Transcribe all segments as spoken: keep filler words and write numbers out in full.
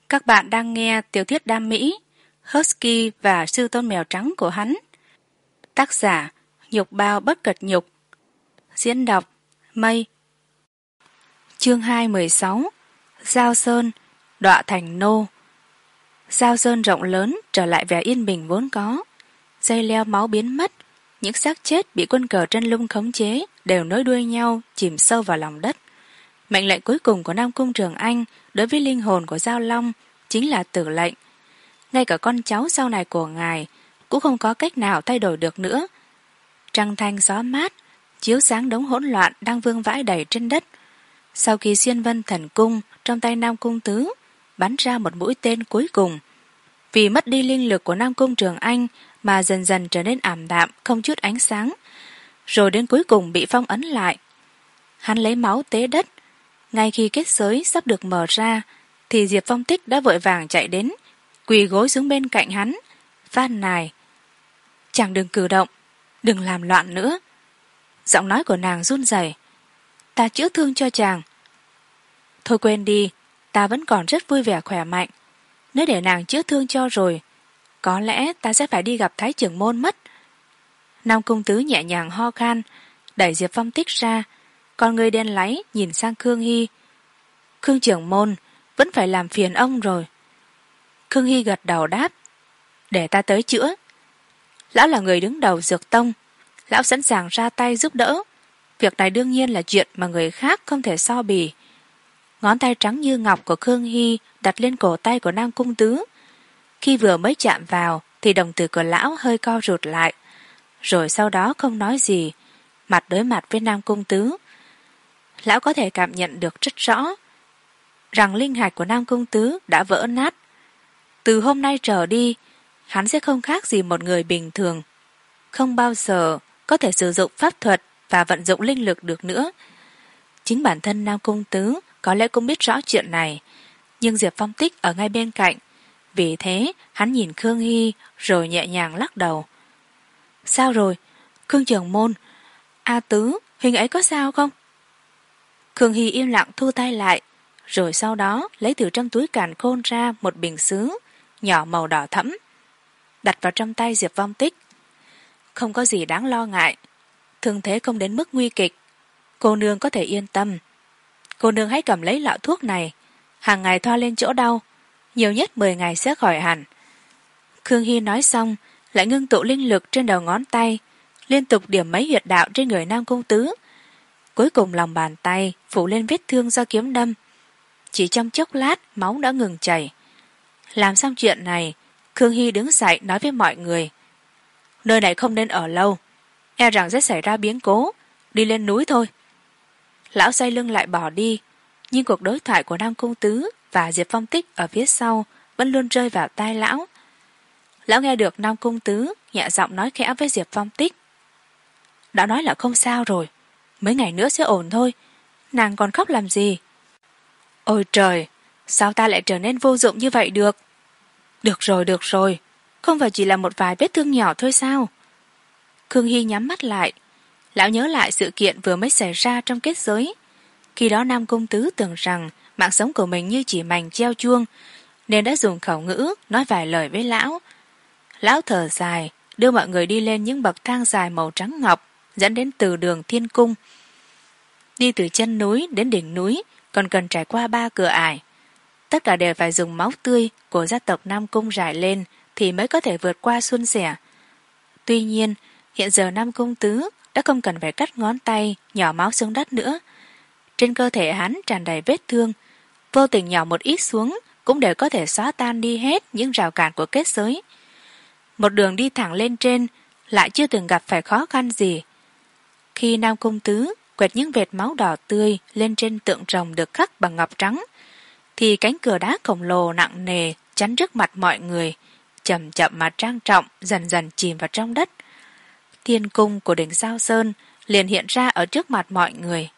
Các bạn đang nghe tiểu thuyết đam mỹ Husky và sư tôn mèo trắng của hắn. Tác giả Nhục Bao Bất Cật Nhục. Diễn đọc Mây. Chương hai mười sáu. Giao Sơn, đọa thành nô. Giao Sơn rộng lớn trở lại vẻ yên bình vốn có. Dây leo máu biến mất. Những xác chết bị quân cờ trên lung khống chế đều nối đuôi nhau chìm sâu vào lòng đất. Mệnh lệnh cuối cùng của Nam Cung Trường Anh đối với linh hồn của Giao Long chính là tử lệnh. Ngay cả con cháu sau này của ngài cũng không có cách nào thay đổi được nữa. Trăng thanh gió mát chiếu sáng đống hỗn loạn đang vương vãi đầy trên đất. Sau khi Xuyên Vân Thần Cung trong tay Nam Cung Tứ bắn ra một mũi tên cuối cùng, vì mất đi linh lực của Nam Cung Trường Anh mà dần dần trở nên ảm đạm không chút ánh sáng, rồi đến cuối cùng bị phong ấn lại. Hắn lấy máu tế đất. Ngay khi kết giới sắp được mở ra thì Diệp Phong Tích đã vội vàng chạy đến, quỳ gối xuống bên cạnh hắn, van nài: "Chàng đừng cử động, đừng làm loạn nữa." Giọng nói của nàng run rẩy: "Ta chữa thương cho chàng." "Thôi quên đi, ta vẫn còn rất vui vẻ khỏe mạnh. Nếu để nàng chữa thương cho rồi, có lẽ ta sẽ phải đi gặp Thái trưởng môn mất." Nam Cung Tứ nhẹ nhàng ho khan, đẩy Diệp Phong Tích ra, con người đen láy nhìn sang Khương Hy. "Khương trưởng môn, vẫn phải làm phiền ông rồi." Khương Hy gật đầu đáp: "Để ta tới chữa." Lão là người đứng đầu Dược Tông, lão sẵn sàng ra tay giúp đỡ. Việc này đương nhiên là chuyện mà người khác không thể so bì. Ngón tay trắng như ngọc của Khương Hy đặt lên cổ tay của Nam Cung Tứ. Khi vừa mới chạm vào thì đồng tử của lão hơi co rụt lại, rồi sau đó không nói gì, mặt đối mặt với Nam Cung Tứ. Lão có thể cảm nhận được rất rõ rằng linh hạch của Nam Cung Tứ đã vỡ nát. Từ hôm nay trở đi, hắn sẽ không khác gì một người bình thường, không bao giờ có thể sử dụng pháp thuật và vận dụng linh lực được nữa. Chính bản thân Nam Cung Tứ có lẽ cũng biết rõ chuyện này, nhưng Diệp Phong Tích ở ngay bên cạnh, vì thế hắn nhìn Khương Hy rồi nhẹ nhàng lắc đầu. "Sao rồi, Khương trưởng môn? A Tứ, huynh ấy có sao không?" Khương Hy im lặng thu tay lại, rồi sau đó lấy từ trong túi càn khôn ra một bình sứ nhỏ màu đỏ thẫm, đặt vào trong tay Diệp Phong Tích. "Không có gì đáng lo ngại, thương thế không đến mức nguy kịch, cô nương có thể yên tâm. Cô nương hãy cầm lấy lọ thuốc này, hàng ngày thoa lên chỗ đau, nhiều nhất mười ngày sẽ khỏi hẳn." Khương Hy nói xong lại ngưng tụ linh lực trên đầu ngón tay, liên tục điểm mấy huyệt đạo trên người Nam Cung Tứ. Cuối cùng lòng bàn tay phủ lên vết thương do kiếm đâm. Chỉ trong chốc lát máu đã ngừng chảy. Làm xong chuyện này, Khương Hy đứng dậy nói với mọi người: "Nơi này không nên ở lâu, e rằng sẽ xảy ra biến cố, đi lên núi thôi." Lão xoay lưng lại bỏ đi, nhưng cuộc đối thoại của Nam Cung Tứ và Diệp Phong Tích ở phía sau vẫn luôn rơi vào tai lão. Lão nghe được Nam Cung Tứ nhẹ giọng nói khẽ với Diệp Phong Tích: "Đã nói là không sao rồi, mấy ngày nữa sẽ ổn thôi, nàng còn khóc làm gì?" "Ôi trời, sao ta lại trở nên vô dụng như vậy được?" "Được rồi, được rồi, không phải chỉ là một vài vết thương nhỏ thôi sao?" Khương Hy nhắm mắt lại. Lão nhớ lại sự kiện vừa mới xảy ra trong kết giới. Khi đó Nam Cung Tứ tưởng rằng mạng sống của mình như chỉ mành treo chuông, nên đã dùng khẩu ngữ nói vài lời với lão. Lão thở dài, đưa mọi người đi lên những bậc thang dài màu trắng ngọc dẫn đến từ đường Thiên Cung. Đi từ chân núi đến đỉnh núi còn cần trải qua ba cửa ải. Tất cả đều phải dùng máu tươi của gia tộc Nam Cung rải lên thì mới có thể vượt qua suôn sẻ. Tuy nhiên, hiện giờ Nam Cung Tứ đã không cần phải cắt ngón tay nhỏ máu xuống đất nữa. Trên cơ thể hắn tràn đầy vết thương, vô tình nhỏ một ít xuống cũng đều có thể xóa tan đi hết những rào cản của kết giới. Một đường đi thẳng lên trên lại chưa từng gặp phải khó khăn gì. Khi Nam Cung Tứ quẹt những vệt máu đỏ tươi lên trên tượng rồng được khắc bằng ngọc trắng, thì cánh cửa đá khổng lồ nặng nề chắn trước mặt mọi người, chậm chậm mà trang trọng dần dần chìm vào trong đất. Thiên cung của đỉnh Giao Sơn liền hiện ra ở trước mặt mọi người.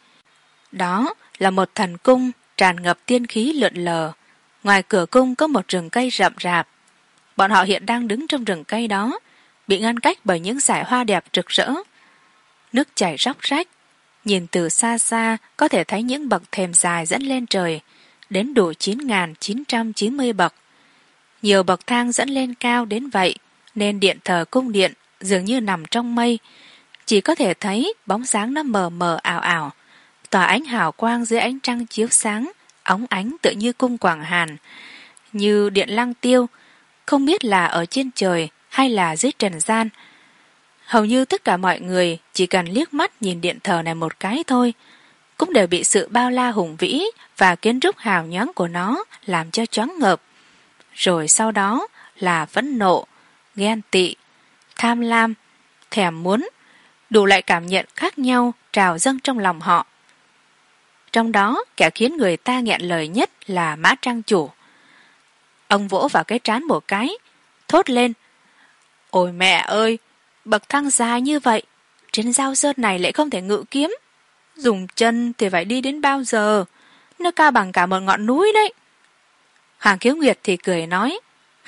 Đó là một thần cung tràn ngập tiên khí lượn lờ. Ngoài cửa cung có một rừng cây rậm rạp. Bọn họ hiện đang đứng trong rừng cây đó, bị ngăn cách bởi những dải hoa đẹp rực rỡ. Nước chảy róc rách, nhìn từ xa xa có thể thấy những bậc thềm dài dẫn lên trời, đến đủ chín nghìn chín trăm chín mươi bậc. Nhiều bậc thang dẫn lên cao đến vậy, nên điện thờ cung điện dường như nằm trong mây, chỉ có thể thấy bóng dáng nó mờ mờ ảo ảo, tỏa ánh hào quang dưới ánh trăng chiếu sáng, óng ánh tựa như cung Quảng Hàn, như điện Lăng Tiêu, không biết là ở trên trời hay là dưới trần gian. Hầu như tất cả mọi người chỉ cần liếc mắt nhìn điện thờ này một cái thôi, cũng đều bị sự bao la hùng vĩ và kiến trúc hào nhoáng của nó làm cho choáng ngợp. Rồi sau đó là phẫn nộ, ghen tị, tham lam, thèm muốn, đủ loại cảm nhận khác nhau trào dâng trong lòng họ. Trong đó, kẻ khiến người ta nghẹn lời nhất là Mã Trang chủ. Ông vỗ vào cái trán một cái, thốt lên: "Ôi mẹ ơi, bậc thang dài như vậy, trên giao sơn này lại không thể ngự kiếm. Dùng chân thì phải đi đến bao giờ? Nó cao bằng cả một ngọn núi đấy." Hoàng Khiếu Nguyệt thì cười nói: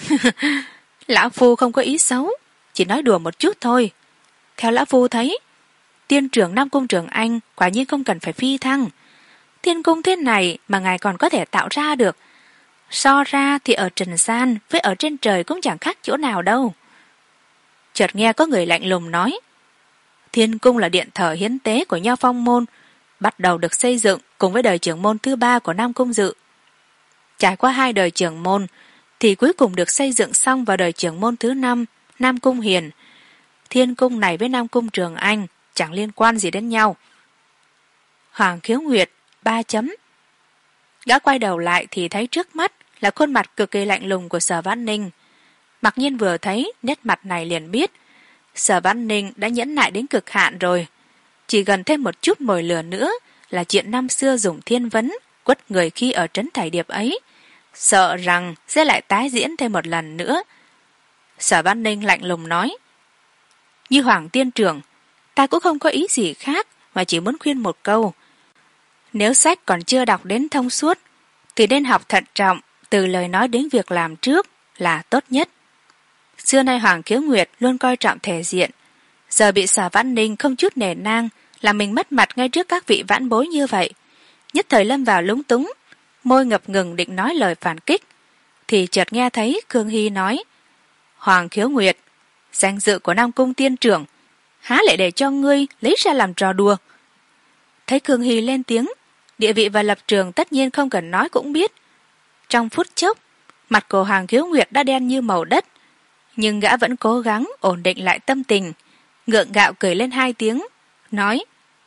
"Lão phu không có ý xấu, chỉ nói đùa một chút thôi. Theo lão phu thấy, tiên trưởng Nam Cung Trường Anh quả nhiên không cần phải phi thăng. Thiên cung thế này mà ngài còn có thể tạo ra được, so ra thì ở trần gian với ở trên trời cũng chẳng khác chỗ nào đâu." Chợt nghe có người lạnh lùng nói: "Thiên cung là điện thờ hiến tế của Nho Phong môn, bắt đầu được xây dựng cùng với đời trưởng môn thứ ba của Nam Cung Dự. Trải qua hai đời trưởng môn thì cuối cùng được xây dựng xong vào đời trưởng môn thứ năm, Nam Cung Hiền. Thiên cung này với Nam Cung Trường Anh chẳng liên quan gì đến nhau." Hoàng Khiếu Nguyệt ba chấm. Gã quay đầu lại thì thấy trước mắt là khuôn mặt cực kỳ lạnh lùng của Sở Vãn Ninh. Mặc nhiên vừa thấy nét mặt này liền biết Sở Vãn Ninh đã nhẫn nại đến cực hạn rồi, chỉ gần thêm một chút mồi lửa nữa là chuyện năm xưa dùng thiên vấn quất người khi ở trấn Thải Điệp ấy, sợ rằng sẽ lại tái diễn thêm một lần nữa. Sở Vãn Ninh lạnh lùng nói: "Như Hoàng tiên trưởng, ta cũng không có ý gì khác mà chỉ muốn khuyên một câu. Nếu sách còn chưa đọc đến thông suốt thì nên học thận trọng từ lời nói đến việc làm trước là tốt nhất." Xưa nay Hoàng Khiếu Nguyệt luôn coi trọng thể diện, giờ bị Sở Vãn Ninh không chút nể nang làm mình mất mặt ngay trước các vị vãn bối như vậy, nhất thời lâm vào lúng túng, môi ngập ngừng định nói lời phản kích, thì chợt nghe thấy Khương Hy nói: "Hoàng Khiếu Nguyệt, danh dự của Nam Cung tiên trưởng há lại để cho ngươi lấy ra làm trò đùa?" Thấy Khương Hy lên tiếng, địa vị và lập trường tất nhiên không cần nói cũng biết. Trong phút chốc, mặt của Hoàng Khiếu Nguyệt đã đen như màu đất, nhưng gã vẫn cố gắng ổn định lại tâm tình, ngượng ngạo cười lên hai tiếng, nói: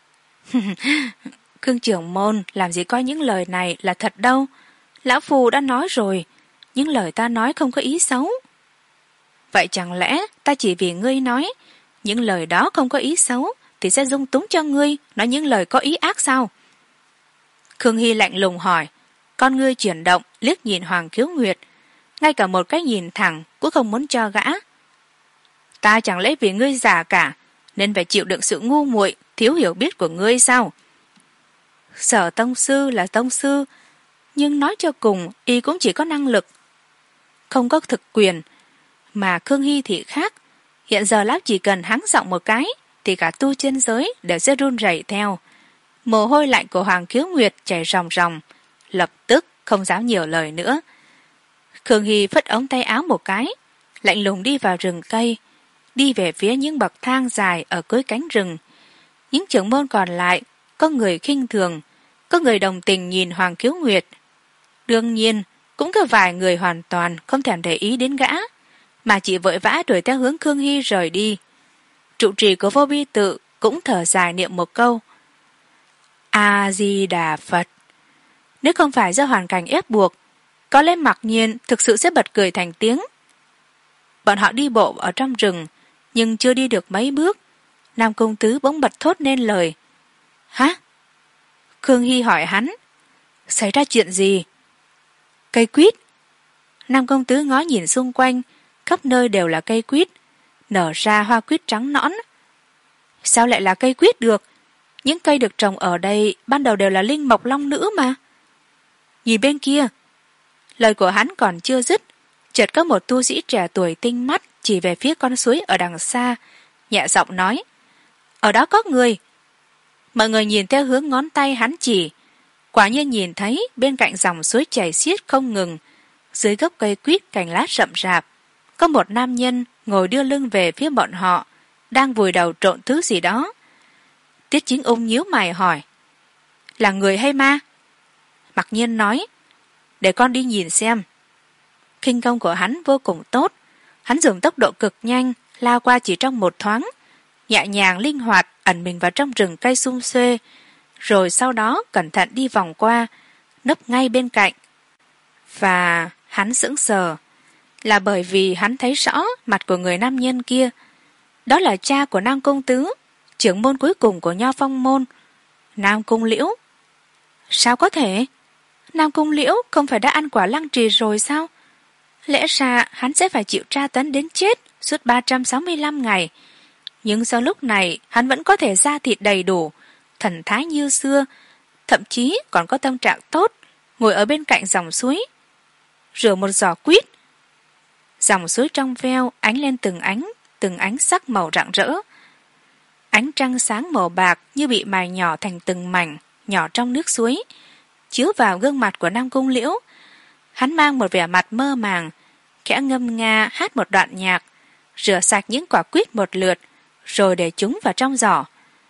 "Khương trưởng môn làm gì coi những lời này là thật đâu. Lão phu đã nói rồi, những lời ta nói không có ý xấu." "Vậy chẳng lẽ ta chỉ vì ngươi nói những lời đó không có ý xấu thì sẽ dung túng cho ngươi nói những lời có ý ác sao?" Khương Hy lạnh lùng hỏi, con ngươi chuyển động liếc nhìn Hoàng Khiếu Nguyệt, ngay cả một cái nhìn thẳng cũng không muốn cho gã. "Ta chẳng lẽ vì ngươi già cả nên phải chịu đựng sự ngu muội thiếu hiểu biết của ngươi sao?" Sở tông sư là tông sư, nhưng nói cho cùng y cũng chỉ có năng lực, không có thực quyền. Mà Khương Hy thì khác, hiện giờ lão chỉ cần hắng giọng một cái thì cả tu chân giới đều sẽ run rẩy theo. Mồ hôi lạnh của Hoàng Khiếu Nguyệt chảy ròng ròng, lập tức không dám nhiều lời nữa. Khương Hy phất ống tay áo một cái, lạnh lùng đi vào rừng cây, đi về phía những bậc thang dài ở cuối cánh rừng. Những trưởng môn còn lại, có người khinh thường, có người đồng tình nhìn Hoàng Khiếu Nguyệt. Đương nhiên, cũng có vài người hoàn toàn không thèm để ý đến gã, mà chỉ vội vã đuổi theo hướng Khương Hy rời đi. Trụ trì của Vô Bi Tự cũng thở dài niệm một câu: "A Di Đà Phật." Nếu không phải do hoàn cảnh ép buộc, có lẽ mặc nhiên thực sự sẽ bật cười thành tiếng. Bọn họ đi bộ ở trong rừng, nhưng chưa đi được mấy bước, Nam Cung Tứ bỗng bật thốt nên lời: "Hả?" Khương Hy hỏi hắn: "Xảy ra chuyện gì?" "Cây quýt." Nam Cung Tứ ngó nhìn xung quanh, khắp nơi đều là cây quýt, nở ra hoa quýt trắng nõn. "Sao lại là cây quýt được? Những cây được trồng ở đây ban đầu đều là linh mộc long nữ mà." "Nhìn bên kia." Lời của hắn còn chưa dứt, chợt có một tu sĩ trẻ tuổi tinh mắt chỉ về phía con suối ở đằng xa, nhẹ giọng nói: "Ở đó có người." Mọi người nhìn theo hướng ngón tay hắn chỉ, quả nhiên nhìn thấy bên cạnh dòng suối chảy xiết không ngừng, dưới gốc cây quýt cành lá rậm rạp, có một nam nhân ngồi đưa lưng về phía bọn họ, đang vùi đầu trộn thứ gì đó. Tiết Chính Ung nhíu mày hỏi: là người hay ma? Mặc Nhiên nói: để con đi nhìn xem. Khinh công của hắn vô cùng tốt, hắn dùng tốc độ cực nhanh lao qua chỉ trong một thoáng, nhẹ nhàng linh hoạt ẩn mình vào trong rừng cây sum xuê, rồi sau đó cẩn thận đi vòng qua, nấp ngay bên cạnh. Và hắn sững sờ, là bởi vì hắn thấy rõ mặt của người nam nhân kia. Đó là cha của Nam Cung Tứ, trưởng môn cuối cùng của Nho Phong môn, Nam Cung Liễu. Sao có thể? Nam Cung Liễu không phải đã ăn quả lăng trì rồi sao? Lẽ ra hắn sẽ phải chịu tra tấn đến chết suốt ba trăm sáu mươi lăm ngày. Nhưng sau lúc này hắn vẫn có thể da thịt đầy đủ, thần thái như xưa, thậm chí còn có tâm trạng tốt, ngồi ở bên cạnh dòng suối, rửa một giỏ quýt. Dòng suối trong veo ánh lên từng ánh, từng ánh sắc màu rạng rỡ. Ánh trăng sáng màu bạc như bị mài nhỏ thành từng mảnh, nhỏ trong nước suối, chiếu vào gương mặt của Nam Cung Liễu. Hắn mang một vẻ mặt mơ màng, khẽ ngâm nga hát một đoạn nhạc, rửa sạch những quả quýt một lượt, rồi để chúng vào trong giỏ.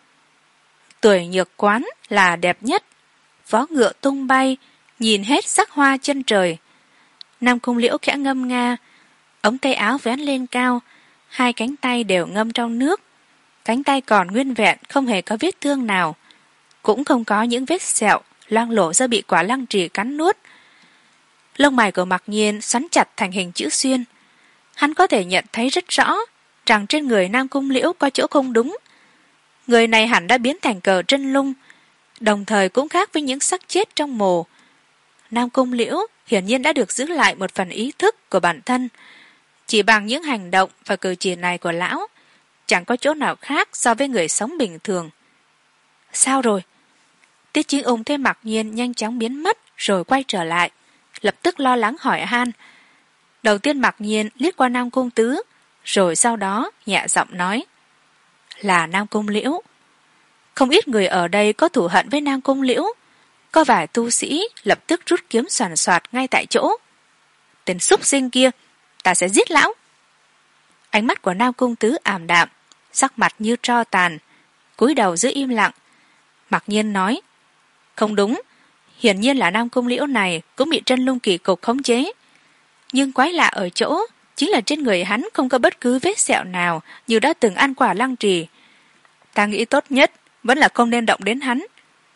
Tuổi nhược quán là đẹp nhất, vó ngựa tung bay, nhìn hết sắc hoa chân trời. Nam Cung Liễu khẽ ngâm nga, ống tay áo vén lên cao, hai cánh tay đều ngâm trong nước. Cánh tay còn nguyên vẹn, không hề có vết thương nào, cũng không có những vết sẹo loang lổ do bị quả lăng trì cắn nuốt. Lông mày của Mặc Nhiên xoắn chặt thành hình chữ xuyên. Hắn có thể nhận thấy rất rõ rằng trên người Nam Cung Liễu có chỗ không đúng. Người này hẳn đã biến thành cờ trân lung, đồng thời cũng khác với những xác chết trong mồ. Nam Cung Liễu hiển nhiên đã được giữ lại một phần ý thức của bản thân. Chỉ bằng những hành động và cử chỉ này của lão, chẳng có chỗ nào khác so với người sống bình thường. Sao rồi? Tiết Chính Ung thấy Mặc Nhiên nhanh chóng biến mất rồi quay trở lại, lập tức lo lắng hỏi han. Đầu tiên Mặc Nhiên liếc qua Nam Cung Tứ, rồi sau đó nhẹ giọng nói: là Nam Cung Liễu. Không ít người ở đây có thù hận với Nam Cung Liễu, có vài tu sĩ lập tức rút kiếm soàn soạt ngay tại chỗ. Tên súc sinh kia, ta sẽ giết lão. Ánh mắt của Nam Cung Tứ ảm đạm, sắc mặt như tro tàn, cúi đầu giữ im lặng. Mặc Nhiên nói: không đúng, hiển nhiên là Nam Cung Liễu này cũng bị Trân Lung kỳ cục khống chế. Nhưng quái lạ ở chỗ chính là trên người hắn không có bất cứ vết sẹo nào như đã từng ăn quả lăng trì. Ta nghĩ tốt nhất vẫn là không nên động đến hắn.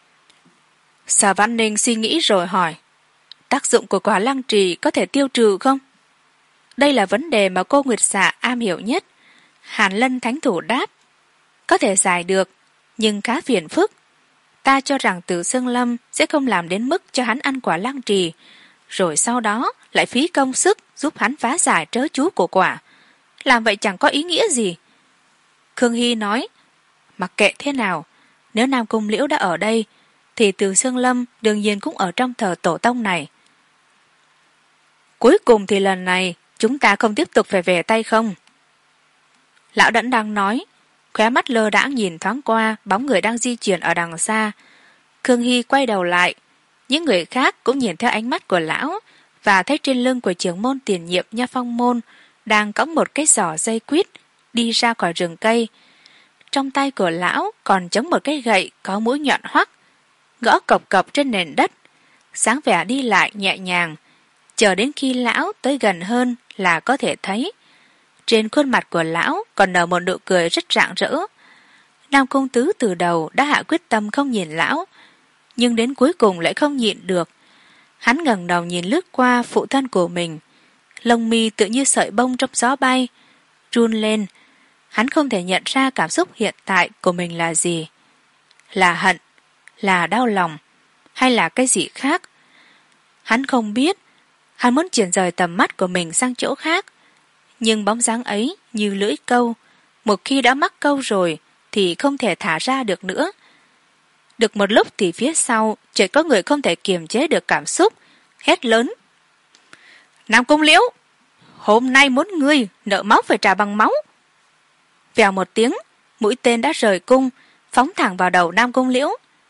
Sở Văn Ninh suy nghĩ rồi hỏi: tác dụng của quả lăng trì có thể tiêu trừ không? Đây là vấn đề mà cô Nguyệt Dạ am hiểu nhất. Hàn Lân thánh thủ đáp: có thể giải được, nhưng khá phiền phức. Ta cho rằng Từ Xương Lâm sẽ không làm đến mức cho hắn ăn quả lăng trì, rồi sau đó lại phí công sức giúp hắn phá giải trớ chú của quả. Làm vậy chẳng có ý nghĩa gì. Khương Hy nói: mặc kệ thế nào, nếu Nam Cung Liễu đã ở đây, thì Từ Xương Lâm đương nhiên cũng ở trong thờ tổ tông này. Cuối cùng thì lần này chúng ta không tiếp tục phải về tay không? Lão Đẫn đang nói, khóe mắt lơ đãng nhìn thoáng qua bóng người đang di chuyển ở đằng xa. Khương Hy quay đầu lại, những người khác cũng nhìn theo ánh mắt của lão và thấy trên lưng của trưởng môn tiền nhiệm Nha Phong môn đang cõng một cái giỏ dây quýt đi ra khỏi rừng cây. Trong tay của lão còn chống một cái gậy có mũi nhọn hoắt, gõ cộc cộc trên nền đất, sáng vẻ đi lại nhẹ nhàng, chờ đến khi lão tới gần hơn là có thể thấy trên khuôn mặt của lão còn nở một nụ cười rất rạng rỡ. Nam Cung Tứ từ đầu đã hạ quyết tâm không nhìn lão, nhưng đến cuối cùng lại không nhịn được. Hắn ngẩng đầu nhìn lướt qua phụ thân của mình, lông mi tự như sợi bông trong gió bay, run lên. Hắn không thể nhận ra cảm xúc hiện tại của mình là gì. Là hận, là đau lòng, hay là cái gì khác? Hắn không biết. Hắn muốn chuyển rời tầm mắt của mình sang chỗ khác, nhưng bóng dáng ấy như lưỡi câu, một khi đã mắc câu rồi thì không thể thả ra được nữa. Được một lúc thì phía sau chợt có người không thể kiềm chế được cảm xúc, hét lớn: Nam Cung Liễu, hôm nay muốn ngươi nợ máu phải trả bằng máu. Vèo một tiếng, mũi tên đã rời cung, phóng thẳng vào đầu Nam Cung Liễu.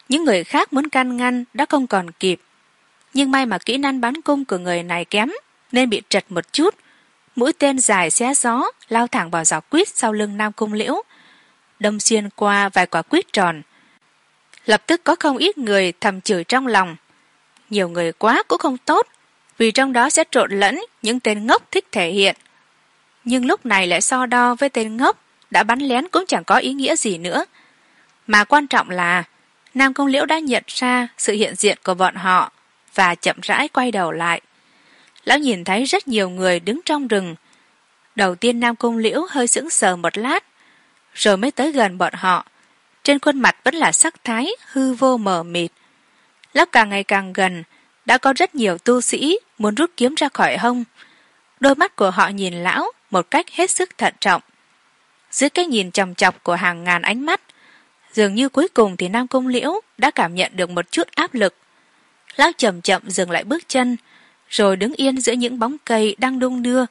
Những người khác muốn can ngăn đã không còn kịp, nhưng may mà kỹ năng bắn cung của người này kém nên bị trật một chút. Mũi tên dài xé gió lao thẳng vào giỏ quýt sau lưng Nam Cung Liễu, đâm xuyên qua vài quả quýt tròn. Lập tức có không ít người thầm chửi trong lòng. Nhiều người quá cũng không tốt, vì trong đó sẽ trộn lẫn những tên ngốc thích thể hiện. Nhưng lúc này lại so đo với tên ngốc đã bắn lén cũng chẳng có ý nghĩa gì nữa. Mà quan trọng là Nam Cung Liễu đã nhận ra sự hiện diện của bọn họ và chậm rãi quay đầu lại. Lão nhìn thấy rất nhiều người đứng trong rừng. Đầu tiên Nam Cung Liễu hơi sững sờ một lát, rồi mới tới gần bọn họ. Trên khuôn mặt vẫn là sắc thái hư vô mờ mịt. Lão càng ngày càng gần, đã có rất nhiều tu sĩ muốn rút kiếm ra khỏi hông. Đôi mắt của họ nhìn lão một cách hết sức thận trọng. Dưới cái nhìn chòng chọc của hàng ngàn ánh mắt, dường như cuối cùng thì Nam Cung Liễu đã cảm nhận được một chút áp lực. Lão chậm chậm dừng lại bước chân, rồi đứng yên giữa những bóng cây đang đung đưa.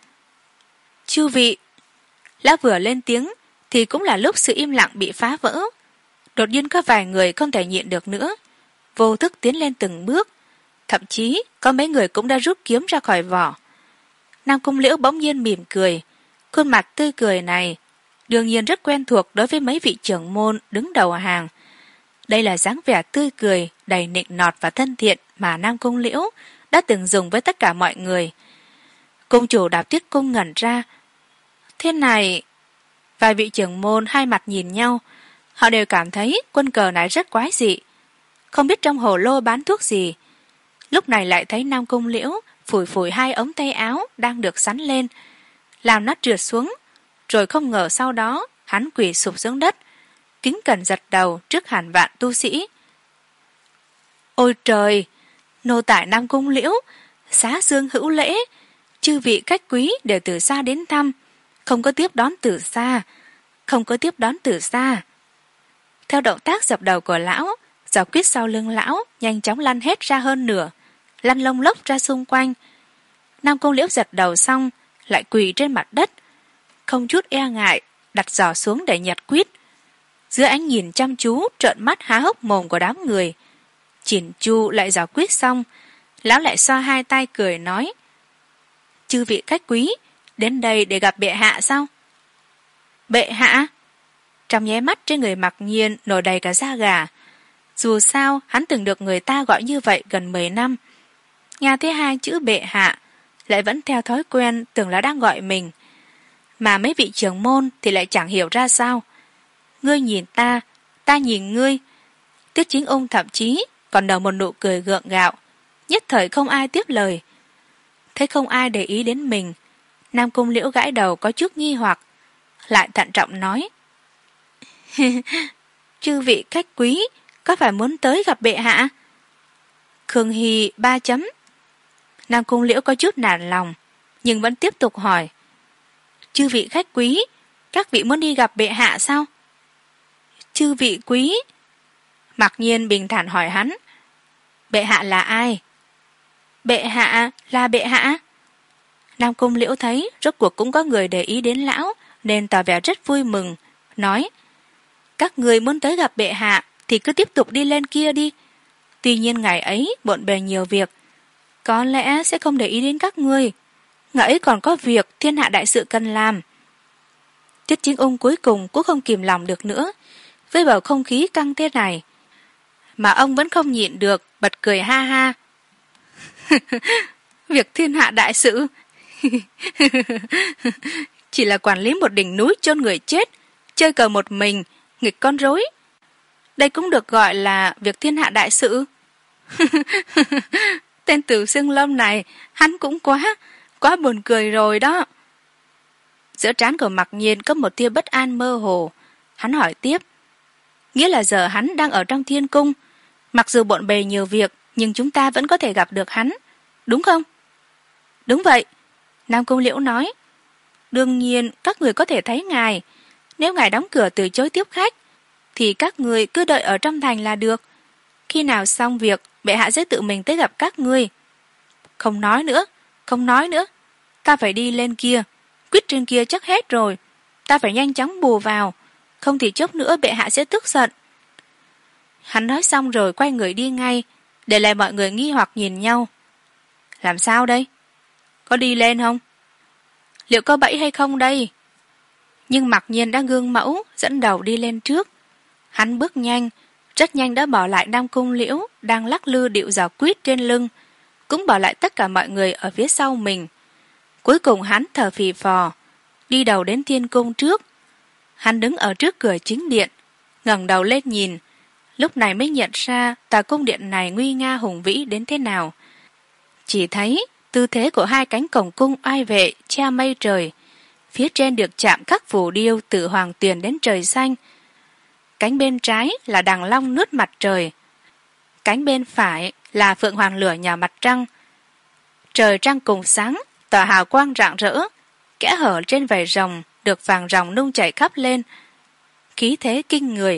Chư vị! Lão vừa lên tiếng thì cũng là lúc sự im lặng bị phá vỡ. Đột nhiên có vài người không thể nhịn được nữa, vô thức tiến lên từng bước. Thậm chí có mấy người cũng đã rút kiếm ra khỏi vỏ. Nam Cung Liễu bỗng nhiên mỉm cười. Khuôn mặt tươi cười này đương nhiên rất quen thuộc đối với mấy vị trưởng môn đứng đầu hàng. Đây là dáng vẻ tươi cười đầy nịnh nọt và thân thiện mà Nam Cung Liễu đã từng dùng với tất cả mọi người. Cung chủ Đạp Tuyết Cung ngẩn ra. Thế này... Vài vị trưởng môn hai mặt nhìn nhau. Họ đều cảm thấy quân cờ này rất quái dị, không biết trong hồ lô bán thuốc gì. Lúc này lại thấy Nam Cung Liễu phủi phủi hai ống tay áo đang được sắn lên, làm nó trượt xuống, rồi không ngờ sau đó hắn quỳ sụp xuống đất, kính cẩn giật đầu trước hàng vạn tu sĩ. Ôi trời! Nô tài Nam Cung Liễu, xá xương hữu lễ, chư vị khách quý đều từ xa đến thăm, không có tiếp đón từ xa, không có tiếp đón từ xa. Theo động tác dập đầu của lão, giỏ quýt sau lưng lão nhanh chóng lăn hết ra hơn nửa, lăn lông lốc ra xung quanh. Nam Cung Liễu giật đầu xong lại quỳ trên mặt đất, không chút e ngại đặt giỏ xuống để nhặt quýt. Giữa ánh nhìn chăm chú trợn mắt há hốc mồm của đám người, chỉn chu lại giỏ quýt xong, lão lại xoa hai tay cười nói: Chư vị khách quý đến đây để gặp bệ hạ sao? Bệ hạ? Trong nháy mắt trên người Mặc Nhiên nổi đầy cả da gà. Dù sao hắn từng được người ta gọi như vậy gần mười năm, nghe thấy hai chữ bệ hạ lại vẫn theo thói quen tưởng là đang gọi mình. Mà mấy vị trưởng môn thì lại chẳng hiểu ra sao. Ngươi nhìn ta, ta nhìn ngươi. Tiết Chính Ung thậm chí còn nở một nụ cười gượng gạo, nhất thời không ai tiếp lời. Thấy không ai để ý đến mình, Nam Cung Liễu gãi đầu có chút nghi hoặc, lại thận trọng nói: Chư vị khách quý có phải muốn tới gặp bệ hạ? Khương Hy ba chấm. Nam Cung Liễu có chút nản lòng, nhưng vẫn tiếp tục hỏi: Chư vị khách quý, các vị muốn đi gặp bệ hạ sao? Chư vị quý? Mặc Nhiên bình thản hỏi hắn: Bệ hạ là ai? Bệ hạ là bệ hạ. Nam Cung Liễu thấy rốt cuộc cũng có người để ý đến lão, nên tỏ vẻ rất vui mừng, nói: Các người muốn tới gặp bệ hạ thì cứ tiếp tục đi lên kia đi. Tuy nhiên ngày ấy bộn bề nhiều việc, có lẽ sẽ không để ý đến các ngươi. Ngày ấy còn có việc thiên hạ đại sự cần làm. Tiết Chính Ung cuối cùng cũng không kìm lòng được nữa, với bầu không khí căng thế này, mà ông vẫn không nhịn được bật cười ha ha. Việc thiên hạ đại sự chỉ là quản lý một đỉnh núi chôn người chết, chơi cờ một mình, nghịch con rối, đây cũng được gọi là việc thiên hạ đại sự? Tên Tử Xương Lâm này hắn cũng quá quá buồn cười rồi đó. Giữa trán của Mặc Nhiên có một tia bất an mơ hồ. Hắn hỏi tiếp: Nghĩa là giờ hắn đang ở trong thiên cung, mặc dù bộn bề nhiều việc nhưng chúng ta vẫn có thể gặp được hắn, đúng không? Đúng vậy, Nam Cung Liễu nói. Đương nhiên các người có thể thấy ngài. Nếu ngài đóng cửa từ chối tiếp khách thì các người cứ đợi ở trong thành là được. Khi nào xong việc bệ hạ sẽ tự mình tới gặp các ngươi. Không nói nữa, không nói nữa, ta phải đi lên kia, quýt trên kia chắc hết rồi, ta phải nhanh chóng bù vào, không thì chốc nữa bệ hạ sẽ tức giận. Hắn nói xong rồi quay người đi ngay, để lại mọi người nghi hoặc nhìn nhau. Làm sao đây? Có đi lên không? Liệu có bẫy hay không đây? Nhưng Mặc Nhiên đã gương mẫu dẫn đầu đi lên trước. Hắn bước nhanh, rất nhanh đã bỏ lại Nam Cung Liễu đang lắc lư điệu giò quýt trên lưng, cũng bỏ lại tất cả mọi người ở phía sau mình. Cuối cùng hắn thở phì phò, đi đầu đến Thiên Cung trước. Hắn đứng ở trước cửa chính điện, ngẩng đầu lên nhìn, lúc này mới nhận ra tòa cung điện này nguy nga hùng vĩ đến thế nào. Chỉ thấy tư thế của hai cánh cổng cung oai vệ che mây trời, phía trên được chạm khắc phù điêu từ hoàng tuyền đến trời xanh. Cánh bên trái là đằng long nuốt mặt trời, cánh bên phải là phượng hoàng lửa nhào mặt trăng. Trời trăng cùng sáng, tỏa hào quang rạng rỡ, kẽ hở trên vảy rồng được vàng ròng nung chảy khắp lên, khí thế kinh người.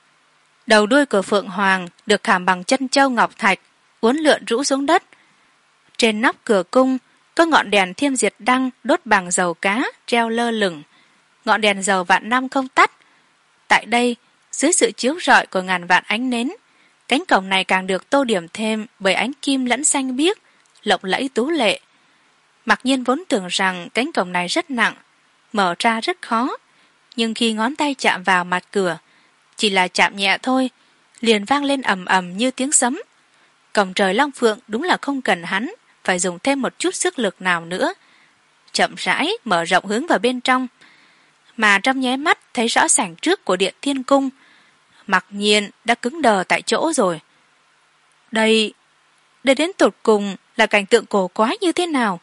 Đầu đuôi của phượng hoàng được khảm bằng chân châu ngọc thạch, uốn lượn rũ xuống đất. Trên nóc cửa cung có ngọn đèn thiêm diệt đăng đốt bằng dầu cá treo lơ lửng, ngọn đèn dầu vạn năm không tắt. Tại đây, dưới sự chiếu rọi của ngàn vạn ánh nến, cánh cổng này càng được tô điểm thêm bởi ánh kim lẫn xanh biếc, lộng lẫy tú lệ. Mặc nhiên vốn tưởng rằng cánh cổng này rất nặng, mở ra rất khó, nhưng khi ngón tay chạm vào mặt cửa, chỉ là chạm nhẹ thôi, liền vang lên ầm ầm như tiếng sấm. Cổng trời long phượng đúng là không cần hắn phải dùng thêm một chút sức lực nào nữa, chậm rãi mở rộng hướng vào bên trong. Mà trong nháy mắt thấy rõ sảnh trước của điện Thiên Cung, Mặc Nhiên đã cứng đờ tại chỗ rồi. Đây, đây đến tột cùng là cảnh tượng cổ quái như thế nào?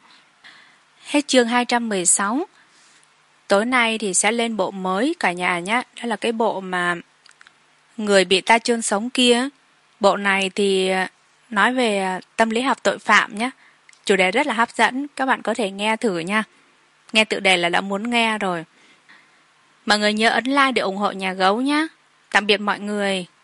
Hết chương hai trăm mười sáu. Tối nay thì sẽ lên bộ mới cả nhà nhé. Đó là cái bộ mà người bị ta chôn sống kia. Bộ này thì nói về tâm lý học tội phạm nhé. Chủ đề rất là hấp dẫn, các bạn có thể nghe thử nha. Nghe tựa đề là đã muốn nghe rồi. Mọi người nhớ ấn like để ủng hộ nhà gấu nhé. Tạm biệt mọi người.